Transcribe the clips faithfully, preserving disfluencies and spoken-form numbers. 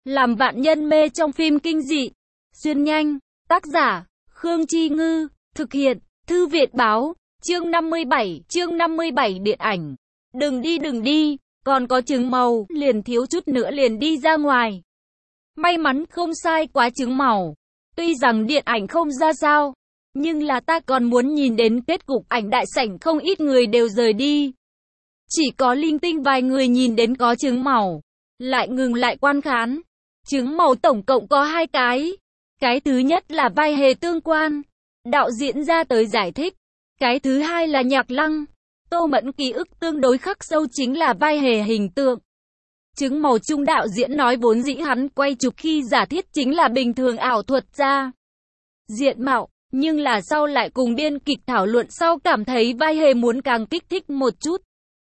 Làm vạn nhân mê trong phim kinh dị. Xuyên nhanh. Tác giả, Khương Chi Ngư. Thực hiện, Thư Việt Báo. Chương năm mươi bảy, chương năm mươi bảy điện ảnh. Đừng đi đừng đi, còn có trứng màu, liền thiếu chút nữa liền đi ra ngoài. May mắn không sai quá trứng màu. Tuy rằng điện ảnh không ra sao, nhưng là ta còn muốn nhìn đến kết cục. Ảnh đại sảnh không ít người đều rời đi. Chỉ có linh tinh vài người nhìn đến có trứng màu, lại ngừng lại quan khán. Trứng màu tổng cộng có hai cái. Cái thứ nhất là vai hề tương quan, đạo diễn ra tới giải thích. Cái thứ hai là Nhạc Lăng. Tô Mẫn ký ức tương đối khắc sâu chính là vai hề hình tượng. Trứng màu chung đạo diễn nói vốn dĩ hắn quay chụp khi giả thiết chính là bình thường ảo thuật ra diện mạo, nhưng là sau lại cùng biên kịch thảo luận sau cảm thấy vai hề muốn càng kích thích một chút.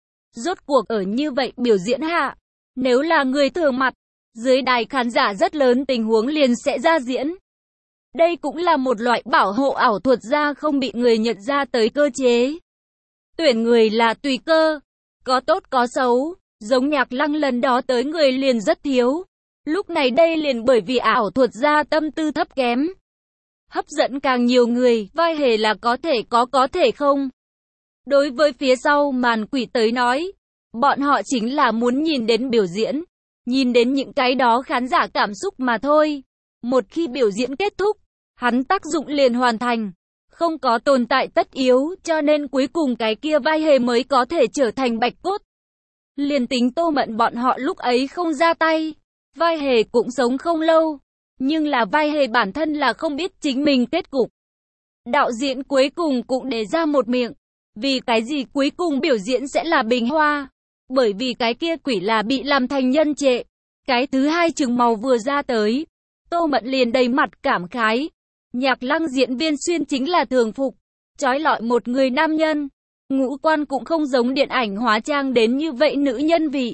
Rốt cuộc ở như vậy biểu diễn hạ, nếu là người thường mặt, dưới đài khán giả rất lớn tình huống liền sẽ ra diễn. Đây cũng là một loại bảo hộ ảo thuật ra không bị người nhận ra tới cơ chế. Tuyển người là tùy cơ, có tốt có xấu, giống Nhạc Lăng lần đó tới người liền rất thiếu. Lúc này đây liền bởi vì ảo thuật ra tâm tư thấp kém, hấp dẫn càng nhiều người, vai hề là có thể có có thể không. Đối với phía sau màn quỷ tới nói, bọn họ chính là muốn nhìn đến biểu diễn, nhìn đến những cái đó khán giả cảm xúc mà thôi. Một khi biểu diễn kết thúc, hắn tác dụng liền hoàn thành, không có tồn tại tất yếu, cho nên cuối cùng cái kia vai hề mới có thể trở thành bạch cốt. Liền tính Tô Mẫn bọn họ lúc ấy không ra tay, vai hề cũng sống không lâu, nhưng là vai hề bản thân là không biết chính mình kết cục. Đạo diễn cuối cùng cũng đề ra một miệng, vì cái gì cuối cùng biểu diễn sẽ là bình hoa, bởi vì cái kia quỷ là bị làm thành nhân trệ. Cái thứ hai trứng màu vừa ra tới, Tô Mẫn liền đầy mặt cảm khái. Nhạc Lăng diễn viên xuyên chính là thường phục, trói lọi một người nam nhân, ngũ quan cũng không giống điện ảnh hóa trang đến như vậy nữ nhân vị.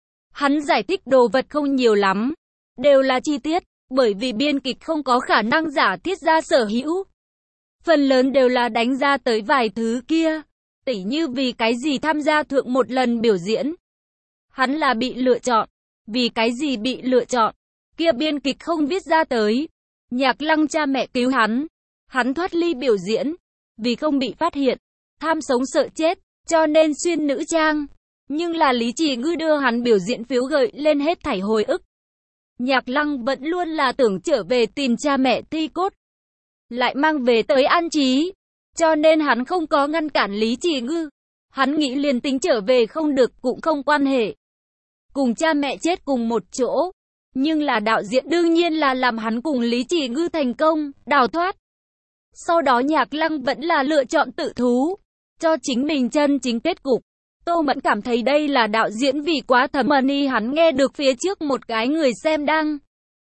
Hắn giải thích đồ vật không nhiều lắm, đều là chi tiết, bởi vì biên kịch không có khả năng giả thiết ra sở hữu. Phần lớn đều là đánh ra tới vài thứ kia, tỉ như vì cái gì tham gia thượng một lần biểu diễn. Hắn là bị lựa chọn, vì cái gì bị lựa chọn, kia biên kịch không viết ra tới. Nhạc Lăng cha mẹ cứu hắn, hắn thoát ly biểu diễn, vì không bị phát hiện, tham sống sợ chết, cho nên xuyên nữ trang. Nhưng là Lý Chỉ Ngư đưa hắn biểu diễn phiếu gợi lên hết thảy hồi ức. Nhạc Lăng vẫn luôn là tưởng trở về tìm cha mẹ thi cốt, lại mang về tới an trí, cho nên hắn không có ngăn cản Lý Chỉ Ngư. Hắn nghĩ liền tính trở về không được cũng không quan hệ, cùng cha mẹ chết cùng một chỗ. Nhưng là đạo diễn đương nhiên là làm hắn cùng Lý Chỉ Ngư thành công, đào thoát. Sau đó Nhạc Lăng vẫn là lựa chọn tự thú, cho chính mình chân chính kết cục. Tô Mẫn cảm thấy đây là đạo diễn vì quá thầm money. Hắn nghe được phía trước một cái người xem đang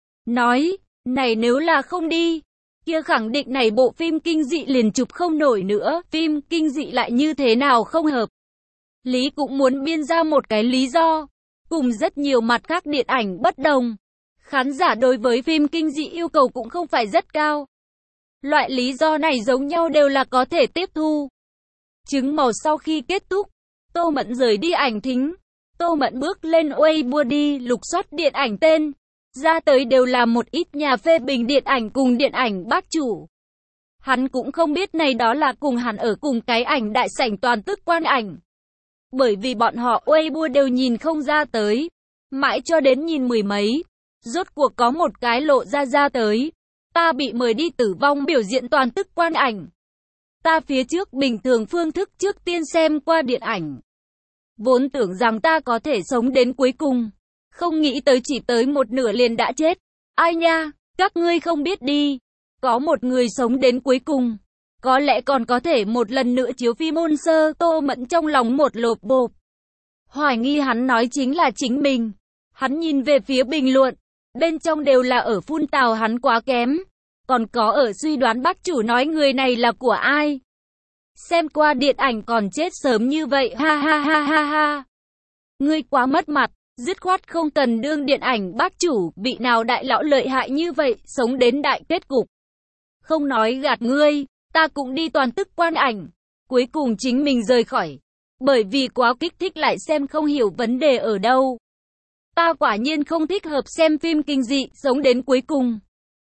nói, này nếu là không đi, kia khẳng định này bộ phim kinh dị liền chụp không nổi nữa, phim kinh dị lại như thế nào không hợp. Lý cũng muốn biên ra một cái lý do. Cùng rất nhiều mặt khác điện ảnh bất đồng, khán giả đối với phim kinh dị yêu cầu cũng không phải rất cao. Loại lý do này giống nhau đều là có thể tiếp thu. Trứng màu sau khi kết thúc, Tô Mẫn rời đi ảnh thính. Tô Mẫn bước lên Weibo đi lục soát điện ảnh tên. Ra tới đều là một ít nhà phê bình điện ảnh cùng điện ảnh bác chủ. Hắn cũng không biết này đó là cùng hắn ở cùng cái ảnh đại sảnh toàn tức quan ảnh. Bởi vì bọn họ Weibo đều nhìn không ra tới. Mãi cho đến nhìn mười mấy, rốt cuộc có một cái lộ ra ra tới. Ta bị mời đi tử vong biểu diễn toàn tức quan ảnh. Ta phía trước bình thường phương thức trước tiên xem qua điện ảnh. Vốn tưởng rằng ta có thể sống đến cuối cùng. Không nghĩ tới chỉ tới một nửa liền đã chết. Ai nha, các ngươi không biết đi. Có một người sống đến cuối cùng. Có lẽ còn có thể một lần nữa chiếu phim môn sơ. Tô Mẫn trong lòng một lộp bộp. Hoài nghi hắn nói chính là chính mình. Hắn nhìn về phía bình luận. Bên trong đều là ở phun tào hắn quá kém. Còn có ở suy đoán bác chủ nói người này là của ai. Xem qua điện ảnh còn chết sớm như vậy, ha ha ha ha ha. Ngươi quá mất mặt, dứt khoát không cần đương điện ảnh bác chủ, vị nào đại lão lợi hại như vậy, sống đến đại kết cục. Không nói gạt ngươi, ta cũng đi toàn tức quan ảnh, cuối cùng chính mình rời khỏi, bởi vì quá kích thích lại xem không hiểu vấn đề ở đâu. Ta quả nhiên không thích hợp xem phim kinh dị, sống đến cuối cùng.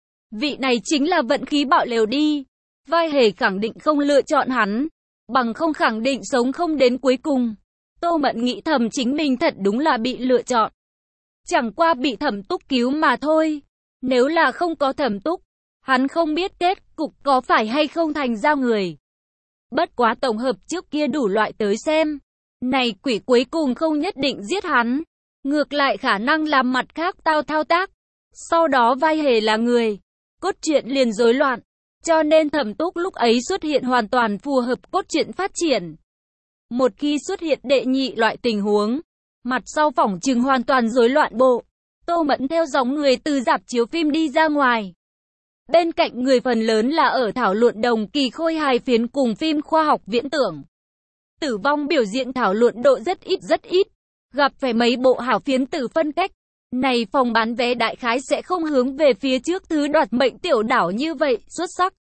Vị này chính là vận khí bạo lều đi. Vai hề khẳng định không lựa chọn hắn, bằng không khẳng định sống không đến cuối cùng. Tô Mẫn nghĩ thầm chính mình thật đúng là bị lựa chọn. Chẳng qua bị Thẩm Túc cứu mà thôi. Nếu là không có Thẩm Túc, hắn không biết kết cục có phải hay không thành ra người. Bất quá tổng hợp trước kia đủ loại tới xem, này quỷ cuối cùng không nhất định giết hắn, ngược lại khả năng làm mặt khác tao thao tác. Sau đó vai hề là người, cốt truyện liền rối loạn, cho nên Thẩm Túc lúc ấy xuất hiện hoàn toàn phù hợp cốt truyện phát triển. Một khi xuất hiện đệ nhị loại tình huống, mặt sau phỏng chừng hoàn toàn rối loạn bộ. Tô Mẫn theo dòng người từ rạp chiếu phim đi ra ngoài. Bên cạnh người phần lớn là ở thảo luận đồng kỳ khôi hài phiến cùng phim khoa học viễn tưởng. Tử vong biểu diễn thảo luận độ rất ít rất ít, gặp phải mấy bộ hảo phiến tử phân cách. Này phòng bán vé đại khái sẽ không hướng về phía trước thứ đoạt mệnh tiểu đảo như vậy, xuất sắc.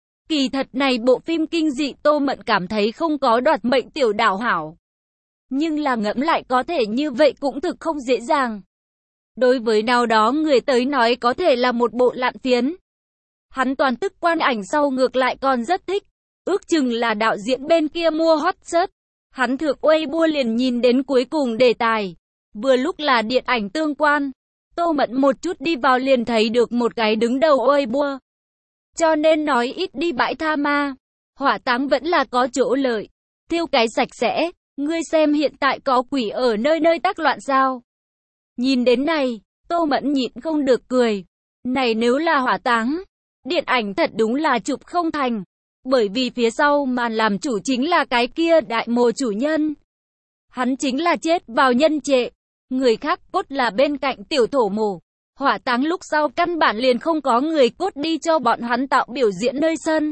Kỳ thật này bộ phim kinh dị Tô Mẫn cảm thấy không có đoạt mệnh tiểu đảo hảo. Nhưng là ngẫm lại có thể như vậy cũng thực không dễ dàng. Đối với nào đó người tới nói có thể là một bộ lạn phiến. Hắn toàn tức quan ảnh sau ngược lại còn rất thích. Ước chừng là đạo diễn bên kia mua hot search. Hắn thượng Weibo liền nhìn đến cuối cùng đề tài. Vừa lúc là điện ảnh tương quan. Tô Mẫn một chút đi vào liền thấy được một cái đứng đầu Weibo. Cho nên nói ít đi bãi tha ma. Hỏa táng vẫn là có chỗ lợi. Thiêu cái sạch sẽ. Ngươi xem hiện tại có quỷ ở nơi nơi tác loạn sao? Nhìn đến này, Tô Mẫn nhịn không được cười. Này nếu là hỏa táng, điện ảnh thật đúng là chụp không thành. Bởi vì phía sau màn làm chủ chính là cái kia đại mồ chủ nhân. Hắn chính là chết vào nhân trệ. Người khác cốt là bên cạnh tiểu thổ mồ. Hỏa táng lúc sau căn bản liền không có người cốt đi cho bọn hắn tạo biểu diễn nơi sân.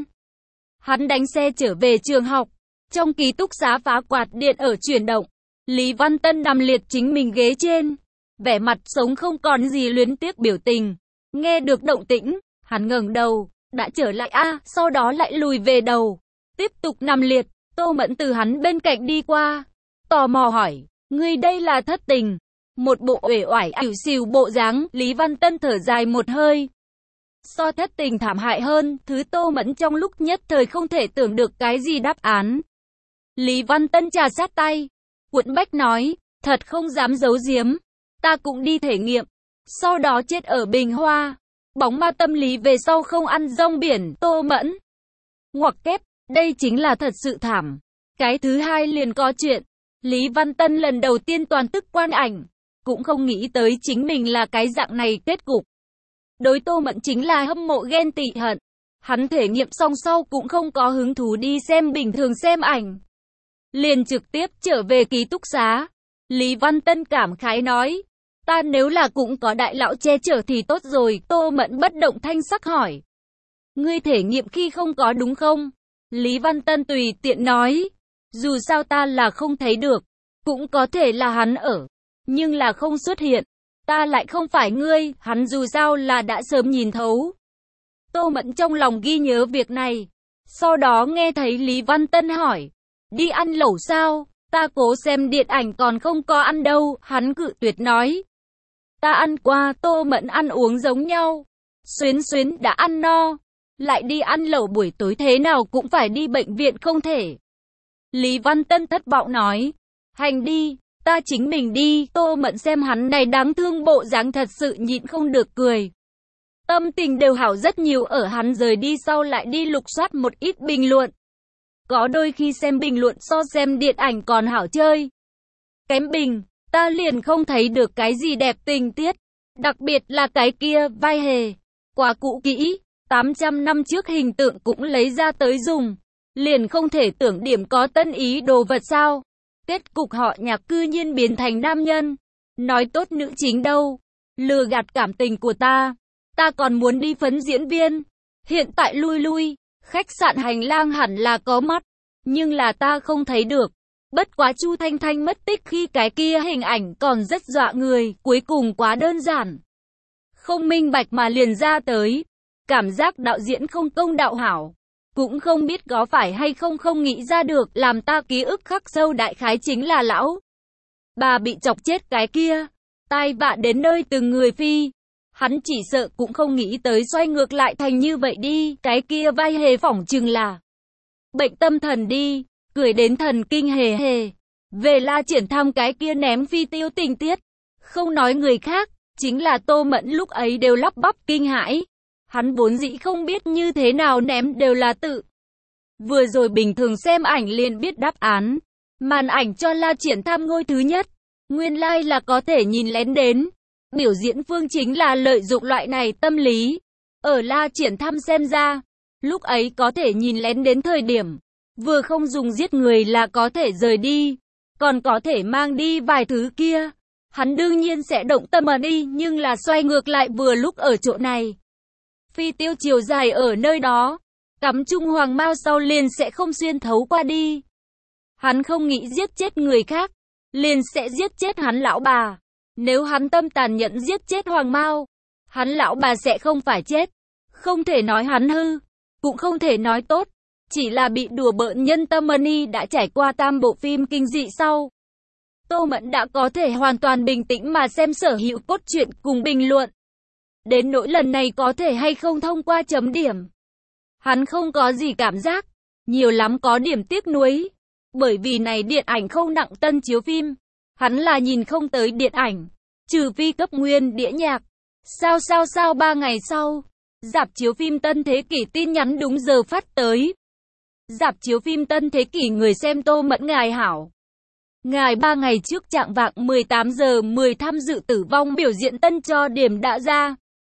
Hắn đánh xe trở về trường học. Trong ký túc xá phá quạt điện ở chuyển động. Lý Văn Tân nằm liệt chính mình ghế trên. Vẻ mặt sống không còn gì luyến tiếc biểu tình. Nghe được động tĩnh, hắn ngẩng đầu, đã trở lại a, à, sau đó lại lùi về đầu. Tiếp tục nằm liệt, Tô Mẫn từ hắn bên cạnh đi qua. Tò mò hỏi, ngươi đây là thất tình. Một bộ uể oải ỉu xìu bộ dáng, Lý Văn Tân thở dài một hơi. So thất tình thảm hại hơn, thứ Tô Mẫn trong lúc nhất thời không thể tưởng được cái gì đáp án. Lý Văn Tân trà sát tay. Quận Bách nói, thật không dám giấu giếm. Ta cũng đi thể nghiệm. Sau đó chết ở Bình Hoa. Bóng ma tâm lý về sau không ăn rong biển, Tô Mẫn. Ngoặc kép, đây chính là thật sự thảm. Cái thứ hai liền có chuyện. Lý Văn Tân lần đầu tiên toàn tức quan ảnh. Cũng không nghĩ tới chính mình là cái dạng này kết cục. Đối Tô Mẫn chính là hâm mộ ghen tị hận. Hắn thể nghiệm xong sau cũng không có hứng thú đi xem bình thường xem ảnh. Liền trực tiếp trở về ký túc xá. Lý Văn Tân cảm khái nói. Ta nếu là cũng có đại lão che chở thì tốt rồi. Tô Mẫn bất động thanh sắc hỏi. Ngươi thể nghiệm khi không có đúng không? Lý Văn Tân tùy tiện nói. Dù sao ta là không thấy được. Cũng có thể là hắn ở. Nhưng là không xuất hiện. Ta lại không phải ngươi. Hắn dù sao là đã sớm nhìn thấu. Tô Mẫn trong lòng ghi nhớ việc này. Sau đó nghe thấy Lý Văn Tân hỏi. Đi ăn lẩu sao? Ta cố xem điện ảnh còn không có ăn đâu. Hắn cự tuyệt nói. Ta ăn qua. Tô Mẫn ăn uống giống nhau. Xuyến xuyến đã ăn no. Lại đi ăn lẩu buổi tối thế nào cũng phải đi bệnh viện không thể. Lý Văn Tân thất vọng nói. Hành đi. Ta chính mình đi. Tô Mẫn xem hắn này đáng thương bộ dáng thật sự nhịn không được cười. Tâm tình đều hảo rất nhiều ở hắn rời đi sau lại đi lục soát một ít bình luận. Có đôi khi xem bình luận so xem điện ảnh còn hảo chơi. Kém bình, ta liền không thấy được cái gì đẹp tình tiết. Đặc biệt là cái kia, vai hề. Quá cũ kỹ, tám trăm năm trước hình tượng cũng lấy ra tới dùng. Liền không thể tưởng điểm có tân ý đồ vật sao. Kết cục họ nhạc cư nhiên biến thành nam nhân. Nói tốt nữ chính đâu. Lừa gạt cảm tình của ta. Ta còn muốn đi phấn diễn viên. Hiện tại lui lui. Khách sạn hành lang hẳn là có mắt. Nhưng là ta không thấy được. Bất quá Chu Thanh Thanh mất tích khi cái kia hình ảnh còn rất dọa người. Cuối cùng quá đơn giản. Không minh bạch mà liền ra tới. Cảm giác đạo diễn không công đạo hảo. Cũng không biết có phải hay không không nghĩ ra được. Làm ta ký ức khắc sâu đại khái chính là lão bà bị chọc chết cái kia. Tai vạ đến nơi từng người phi. Hắn chỉ sợ cũng không nghĩ tới xoay ngược lại thành như vậy đi, cái kia vai hề phỏng chừng là bệnh tâm thần đi, cười đến thần kinh hề hề. Về La Triển thăm cái kia ném phi tiêu tình tiết, không nói người khác, chính là Tô Mẫn lúc ấy đều lắp bắp kinh hãi. Hắn vốn dĩ không biết như thế nào ném đều là tự. Vừa rồi bình thường xem ảnh liền biết đáp án. Màn ảnh cho La Triển thăm ngôi thứ nhất, nguyên lai like là có thể nhìn lén đến. Biểu diễn phương chính là lợi dụng loại này tâm lý. Ở La Triển thăm xem ra, lúc ấy có thể nhìn lén đến thời điểm, vừa không dùng giết người là có thể rời đi, còn có thể mang đi vài thứ kia. Hắn đương nhiên sẽ động tâm mà đi, nhưng là xoay ngược lại vừa lúc ở chỗ này. Phi tiêu chiều dài ở nơi đó, cắm trung hoàng mao sau liền sẽ không xuyên thấu qua đi. Hắn không nghĩ giết chết người khác, liền sẽ giết chết hắn lão bà. Nếu hắn tâm tàn nhẫn giết chết hoàng mao, hắn lão bà sẽ không phải chết. Không thể nói hắn hư, cũng không thể nói tốt, chỉ là bị đùa bỡn nhân tâm money đã trải qua tam bộ phim kinh dị sau. Tô Mẫn đã có thể hoàn toàn bình tĩnh mà xem sở hữu cốt truyện cùng bình luận. Đến nỗi lần này có thể hay không thông qua chấm điểm. Hắn không có gì cảm giác, nhiều lắm có điểm tiếc nuối. Bởi vì này điện ảnh không đặng tân chiếu phim, hắn là nhìn không tới điện ảnh, trừ phi cấp nguyên đĩa nhạc. Sao sao sao ba ngày sau, rạp chiếu phim Tân Thế Kỷ tin nhắn đúng giờ phát tới. Rạp chiếu phim Tân Thế Kỷ người xem Tô Mẫn ngài hảo. Ngài ba ngày trước trạng vạng mười tám giờ mười tham dự tử vong biểu diễn tân cho điểm đã ra.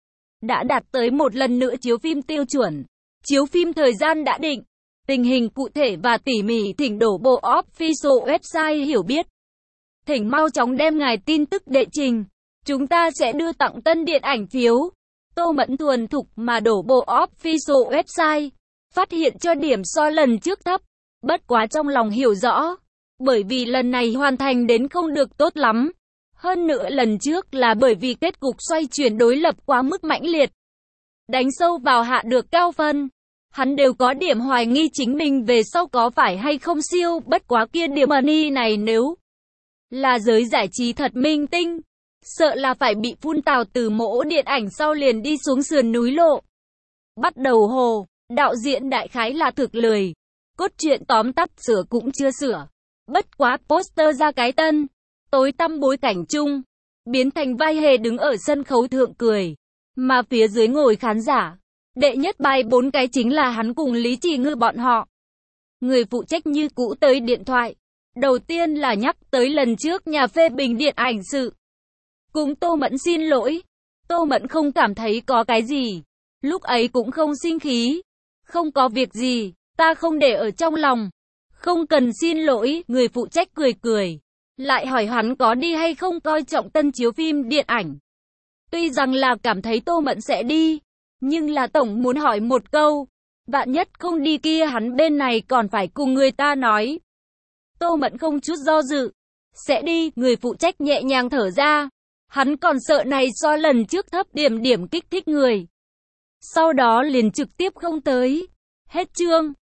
Đã đạt tới một lần nữa chiếu phim tiêu chuẩn. Chiếu phim thời gian đã định. Tình hình cụ thể và tỉ mỉ thỉnh đổ bộ official website hiểu biết. Thỉnh mau chóng đem ngài tin tức đệ trình. Chúng ta sẽ đưa tặng tân điện ảnh phiếu. Tô Mẫn thuần thục mà đổ bộ official website. Phát hiện cho điểm so lần trước thấp. Bất quá trong lòng hiểu rõ. Bởi vì lần này hoàn thành đến không được tốt lắm. Hơn nữa lần trước là bởi vì kết cục xoay chuyển đối lập quá mức mãnh liệt. Đánh sâu vào hạ được cao phân. Hắn đều có điểm hoài nghi chính mình về sau có phải hay không siêu, bất quá kia điểm money này nếu là giới giải trí thật minh tinh, sợ là phải bị phun tào từ mỗ điện ảnh sau liền đi xuống sườn núi lộ. Bắt đầu hồ, đạo diễn đại khái là thực lười, cốt truyện tóm tắt sửa cũng chưa sửa. Bất quá poster ra cái tân, tối tăm bối cảnh chung, biến thành vai hề đứng ở sân khấu thượng cười, mà phía dưới ngồi khán giả. Đệ nhất bài bốn cái chính là hắn cùng Lý Trì Ngư bọn họ. Người phụ trách như cũ tới điện thoại. Đầu tiên là nhắc tới lần trước nhà phê bình điện ảnh sự. Cùng Tô Mẫn xin lỗi. Tô Mẫn không cảm thấy có cái gì. Lúc ấy cũng không sinh khí. Không có việc gì, ta không để ở trong lòng. Không cần xin lỗi, người phụ trách cười cười. Lại hỏi hắn có đi hay không coi trọng tân chiếu phim điện ảnh. Tuy rằng là cảm thấy Tô Mẫn sẽ đi. Nhưng là tổng muốn hỏi một câu, vạn nhất không đi kia hắn bên này còn phải cùng người ta nói. Tô Mẫn không chút do dự, sẽ đi, người phụ trách nhẹ nhàng thở ra. Hắn còn sợ này so lần trước thấp điểm điểm kích thích người. Sau đó liền trực tiếp không tới. Hết chương.